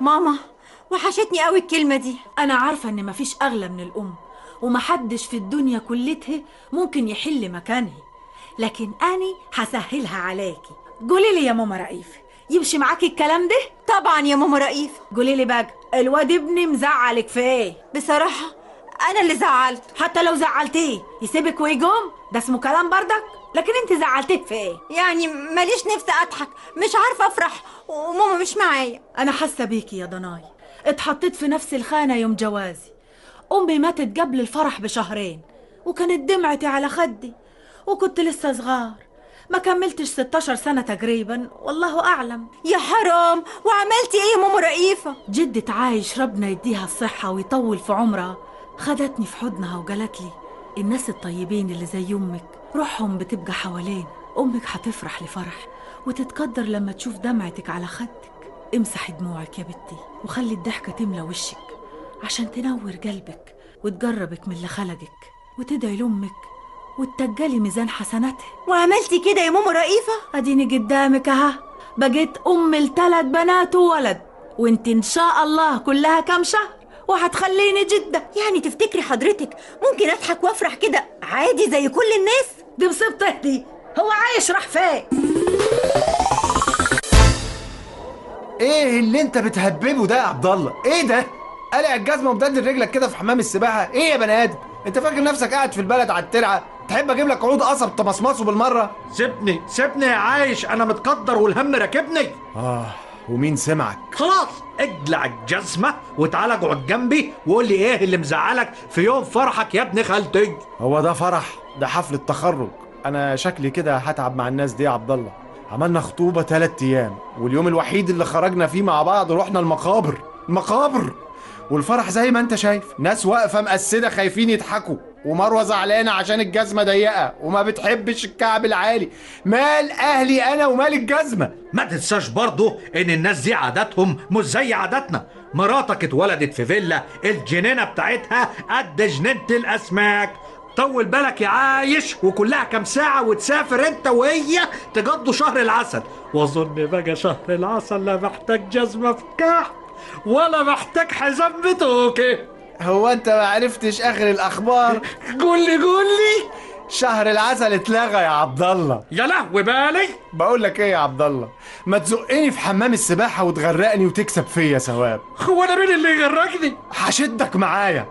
ماما وحشتني قوي الكلمة دي. أنا عارفة إن مفيش أغلى من الأم، ومحدش في الدنيا كلتها ممكن يحل مكانها، لكن أنا هسهلها عليكي. قولي لي يا ماما رئيفة، يمشي معاكي الكلام ده؟ طبعا يا ماما رئيفة. قولي لي بقى، الواد ابني مزعلك في ايه؟ بصراحة أنا اللي زعلت. حتى لو زعلتيه يسيبك ويقوم؟ ده اسمه كلام بردك؟ لكن انت زعلتيه في ايه؟ يعني ماليش نفسي أضحك، مش عارفة أفرح وماما مش معايا. أنا حاسة بيكي يا ضناي، اتحطيت في نفس الخانة يوم جوازي. أمي ماتت قبل الفرح بشهرين، وكانت دمعتي على خدي، وكنت لسه صغار، ما كملتش 16 سنة تقريبا، والله أعلم. يا حرام، وعملتي إيه يا ماما رئيفة؟ جدة عايش ربنا يديها الصحة ويطول في عمرها خدتني في حضنها وقالت لي الناس الطيبين اللي زي أمك روحهم بتبقى حوالين. أمك هتفرح لفرح وتتقدر لما تشوف دمعتك على خدك. امسحي دموعك يا بنتي وخلي الضحكة تملى وشك عشان تنور قلبك وتقربك من اللي خلقك، وتدعي لأمك وتتجلي ميزان حسناتها. وعملتي كده يا ماما رئيفة؟ اديني قدامك اها، بقيت ام ل3 بنات وولد، وانت ان شاء الله كلها كام شهر وهتخليني جدة. يعني تفتكري حضرتك ممكن اضحك وافرح كده عادي زي كل الناس؟ دي مصيبته دي، هو عايش راح فين؟ ايه اللي انت بتهببه ده يا عبد الله؟ ايه ده؟ قلع الجزمه ومدلدل رجلك كده في حمام السباحه؟ ايه يا بني ادم؟ انت فاكر نفسك قاعد في البلد على الترعه؟ تحب اجيب لك عود قصب تمصمصه بالمره؟ سيبني يا عايش، انا متقدر والهم راكبني. ومين سمعك؟ خلاص اقلع الجزمه وتعالى اقعد جنبي وقول لي ايه اللي مزعلك في يوم فرحك يا ابن خالتي. هو ده فرح؟ ده حفله تخرج. انا شكلي كده هتعب مع الناس دي يا عبد الله. عملنا خطوبه 3 ايام، واليوم الوحيد اللي خرجنا فيه مع بعض رحنا المقابر. والفرح زي ما انت شايف، ناس واقفه مقسده خايفين يضحكوا، ومروه زعلانه عشان الجزمه ضيقه وما بتحبش الكعب العالي. مال اهلي انا ومال الجزمه؟ ما تنساش برضه ان الناس دي عاداتهم مش زي عاداتنا. مراتك اتولدت في فيلا الجنينه بتاعتها قد جنينه الاسماك. طول بالك يا عايش، وكلها كام ساعة وتسافر انت وهي تقضوا شهر العسل. واظن بقى شهر العسل لا محتاج جزمة في كعب ولا محتاج حزام بتوكي. هو انت ما عرفتش اخر الاخبار؟ قول لي شهر العسل اتلغى يا عبد الله. يا لهوي بالي. بقول لك ايه يا عبد الله، ما تزقني في حمام السباحه وتغرقني وتكسب فيا ثواب. هو انا مين اللي يغرقني؟ هشدك معايا.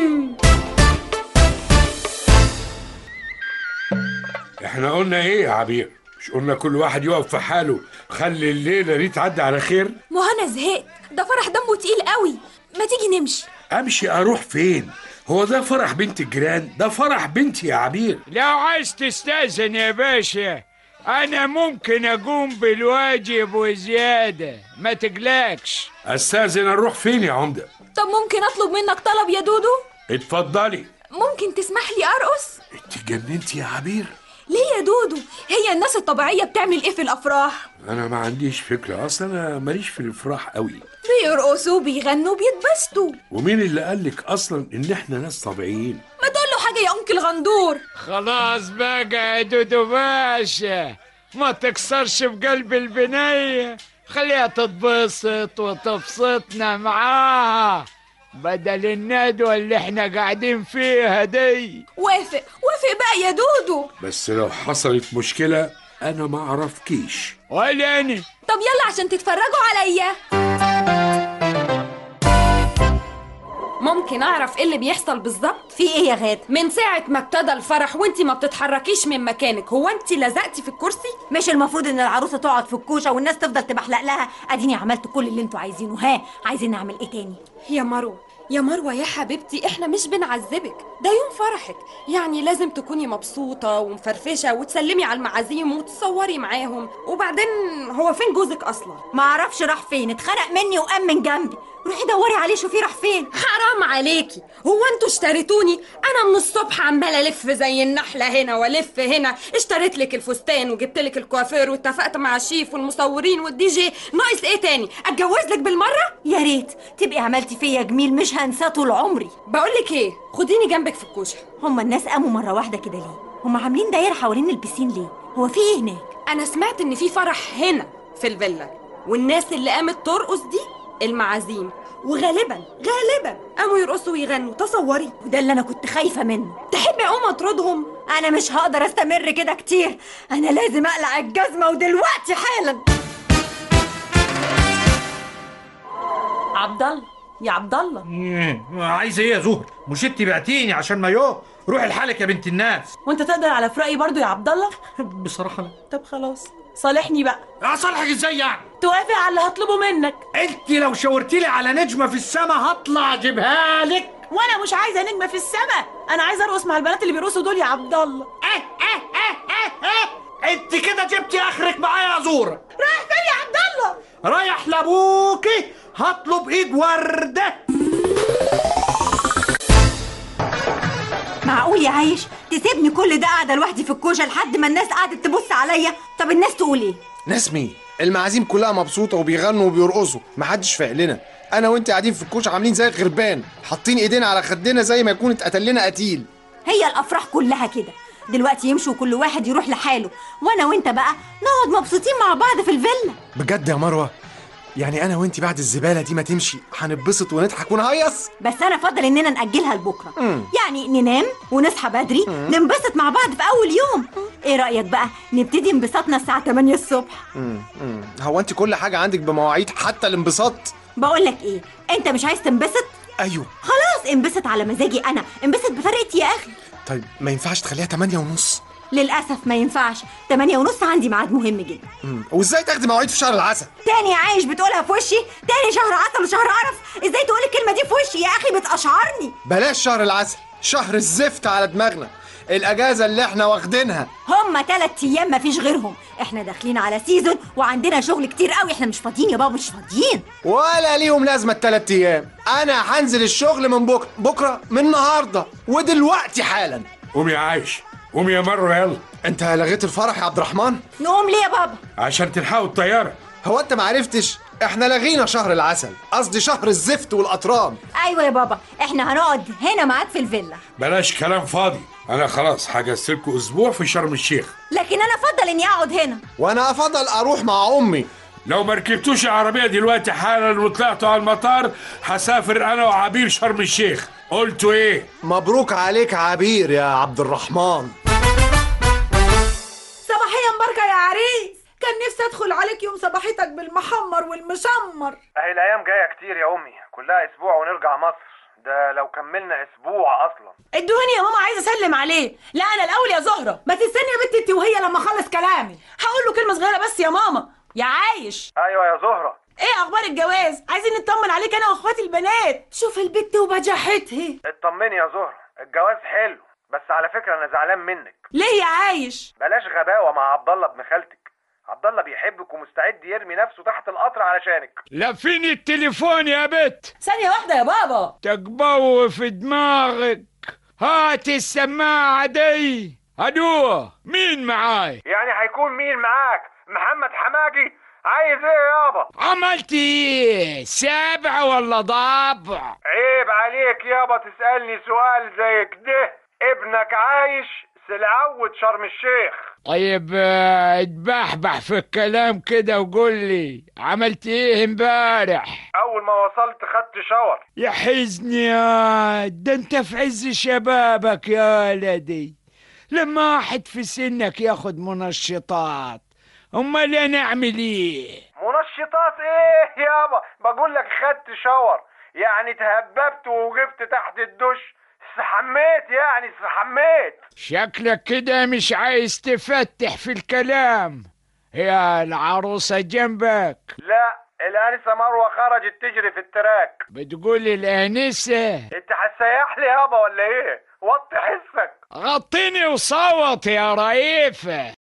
احنا قلنا ايه يا عبير؟ مش قلنا كل واحد يقف في حاله، خلي الليله دي تعدي على خير؟ ما انا زهقت، ده فرح دمه تقيل قوي، ما تيجي نمشي. امشي اروح فين؟ هو ده فرح بنت الجيران؟ ده فرح بنتي يا عبير. لو عايز تستأذن يا باشا انا ممكن اقوم بالواجب وزياده، ما تقلقش. استاذن اروح فين يا عمده؟ طب ممكن اطلب منك طلب يا دودو؟ اتفضلي. ممكن تسمح لي ارقص؟ انت جننتي يا عبير. ليه يا دودو؟ هي الناس الطبيعيه بتعمل ايه في الافراح؟ انا ما عنديش فكره، اصلا انا ماليش في الافراح قوي. بيرقصوا بيغنوا بيتبسطوا. ومين اللي قالك اصلا ان احنا ناس طبيعيين؟ ما تقول له حاجه يا انكل غندور. خلاص بقى يا دودو باشا، ما تكسرش بقلب البنيه، خليها تتبسط وتبسطنا معاها بدل الندوة اللي احنا قاعدين فيها دي. وافق بقى يا دودو. بس لو حصلت مشكلة انا ما اعرفكيش. ولا اني. طب يلا عشان تتفرجوا عليا. ممكن اعرف ايه اللي بيحصل بالظبط؟ في ايه يا غاد؟ من ساعة ما ابتدى الفرح وانتي ما بتتحركيش من مكانك، هو انتي لزقتي في الكرسي؟ مش المفروض ان العروسة تقعد في الكوشة والناس تفضل تبحلق لها؟ اديني عملت كل اللي انتوا عايزينه، ها عايزين نعمل ايه تاني؟ يا مروة يا حبيبتي، احنا مش بنعذبك، ده يوم فرحك، يعني لازم تكوني مبسوطة ومفرفشة وتسلمي على المعازيم وتصوري معاهم. وبعدين هو فين جوزك اصلا؟ معرفش راح فين، اتخنق مني وقام من جنبي. روحي دوري عليه شوفي راح فين. حرام عليكي، هو انتوا اشتريتوني؟ انا من الصبح عماله الف زي النحله هنا والف هنا، اشتريت لك الفستان وجبت لك الكوافير واتفقت مع الشيف والمصورين والدي جي، ناقص ايه تاني؟ اتجوز لك بالمره؟ يا ريت تبقي عملتي فيا جميل مش هنساه طول عمري. بقول لك ايه، خديني جنبك في الكوشه. هما الناس قاموا مره واحده كده ليه؟ هما عاملين دايره حوالين البسين ليه؟ هو في ايه هناك؟ انا سمعت ان في فرح هنا في الفيلا، والناس اللي قامت ترقص دي المعازيم، وغالبا قاموا يرقصوا ويغنوا. تصوري. وده اللي انا كنت خايفه منه. تحبي اقوم اطردهم؟ انا مش هقدر استمر كده كتير، انا لازم اقلع الجزمه ودلوقتي حالا. عبد الله يا عبد الله، عايز ايه يا زهر؟ مش انت بعتيني عشان مايوه؟ روحي لحالك يا بنت الناس. وانت تقدر على فراقي برضو يا عبد الله؟ بصراحه لا. طب خلاص صالحني بقى. اصالحك ازاي يعني؟ توافق على اللي هطلبه منك. انت لو شاورتيلي على نجمه في السما هطلع اجيبها لك. وانا مش عايزه نجمه في السما، انا عايزه ارقص مع البنات اللي بيرقصوا دول يا عبد الله. انت كده جبتي اخرك معايا يا زهره. رايح فين يا عبد الله؟ رايح لابوكي، هطلب ايد ورده. معقول يا عايش تسيبني كل ده قاعده لوحدي في الكوشه لحد ما الناس قعدت تبص عليا؟ طب الناس تقول ايه؟ ناس مين؟ المعازيم كلها مبسوطه وبيغنوا وبيرقصوا، محدش فاق لنا. انا وانت قاعدين في الكوشه عاملين زي الغربان، حاطين ايدينا على خدنا زي ما يكون اتقتل لنا قتيل. هي الافراح كلها كده، دلوقتي يمشوا كل واحد يروح لحاله، وانا وانت بقى نقعد مبسوطين مع بعض في الفيلا. بجد يا مروه؟ يعني انا وانت بعد الزباله دي ما تمشي هنتبسط ونضحك ونهيص؟ بس انا افضل اننا ناجلها لبكره. يعني ننام ونصحى بدري، ننبسط مع بعض في اول يوم. ايه رايك بقى نبتدي انبساطنا الساعه 8 الصبح؟ هو انت كل حاجه عندك بمواعيد حتى الانبساط؟ بقول لك ايه، انت مش عايز تنبسط؟ ايوه خلاص انبسط على مزاجي انا، انبسط بطريقتي يا اخي. طيب ما ينفعش تخليها 8:30؟ للاسف ما ينفعش، 8:30 عندي ميعاد مهم جدا. وازاي تاخدي مواعيد في شهر العسل؟ تاني يا عايش بتقولها في وشي؟ تاني شهر عسل وشهر قرف؟ ازاي تقول الكلمه دي في وشي يا اخي؟ بتقشعرني. بلاش شهر العسل، شهر الزفت على دماغنا. الاجازه اللي احنا واخدينها هما 3 ايام مفيش غيرهم، احنا داخلين على سيزون وعندنا شغل كتير قوي، احنا مش فاضيين يا بابا، مش فاضيين. ولا ليهم لازمه ال3 ايام. انا هنزل الشغل من بكره من النهارده ودلوقتي حالا. قوم يا عايش، قوم يا مروه يلا. انت لغيت الفرح يا عبد الرحمن؟ نقوم ليه يا بابا؟ عشان تلحقوا الطياره. هو انت معرفتش؟ احنا لغينا شهر العسل، قصدي شهر الزفت والاطران. ايوه يا بابا، احنا هنقعد هنا معاك في الفيلا. بلاش كلام فاضي، انا خلاص حجزت لكم اسبوع في شرم الشيخ. لكن انا افضل اني اقعد هنا. وانا افضل اروح مع امي. لو ما ركبتوش العربيه دلوقتي حالا وطلعتوا على المطار هسافر انا وعبير شرم الشيخ. قلتوا ايه؟ مبروك عليك عبير يا عبد الرحمن. صباحيا مباركه يا عريس، كان نفسي ادخل عليك يوم صباحيتك بالمحمر والمشمر. اهي الايام جايه كتير يا امي، كلها اسبوع ونرجع مصر. ده لو كملنا اسبوع اصلا. ادوني يا ماما، عايزه اسلم عليه. لا انا الاول يا زهره. ما تستني يا بنتي انت وهي لما اخلص كلامي. هقول له كلمه صغيره بس يا ماما. يا عايش، ايوه يا زهره. ايه اخبار الجواز؟ عايزين نطمن عليك انا واخواتي البنات. شوف البت وبجاحتها. اطمني يا زهره، الجواز حلو، بس على فكره انا زعلان منك. ليه يا عايش؟ بلاش غباوه مع عبد الله ابن خالتك. عبد الله بيحبك ومستعد يرمي نفسه تحت القطر علشانك. لفيني التليفون يا بت. ثانيه واحده يا بابا. تقبو في دماغك. هات السماعة دي. الو، مين معاي؟ يعني هيكون مين معاك؟ محمد حماجي؟ عايز ايه يابا؟ عملت ايه؟ 7 ولا ضبع؟ عيب عليك يابا تسألني سؤال زي كده. ابنك عايش سلعود شرم الشيخ. طيب اتبحبح في الكلام كده وقول لي عملت ايه امبارح؟ اول ما وصلت خدت شاور. يا حزني يا ده انت في عز شبابك يا ولدي، لما واحد في سنك ياخد منشطات، امال انا اعمل ايه؟ منشطات ايه يابا؟ بقول لك خدت شاور، يعني تهببت ووقفت تحت الدش، استحميت يعني استحميت. شكلك كده مش عايز تفتح في الكلام. يا العروسة جنبك؟ لا، الانسة مروة خرجت تجري في التراك. بتقول الانسة؟ انت هتسيح لي يابا ولا ايه؟ وطي حسك. غطيني وصوت يا رئيفة.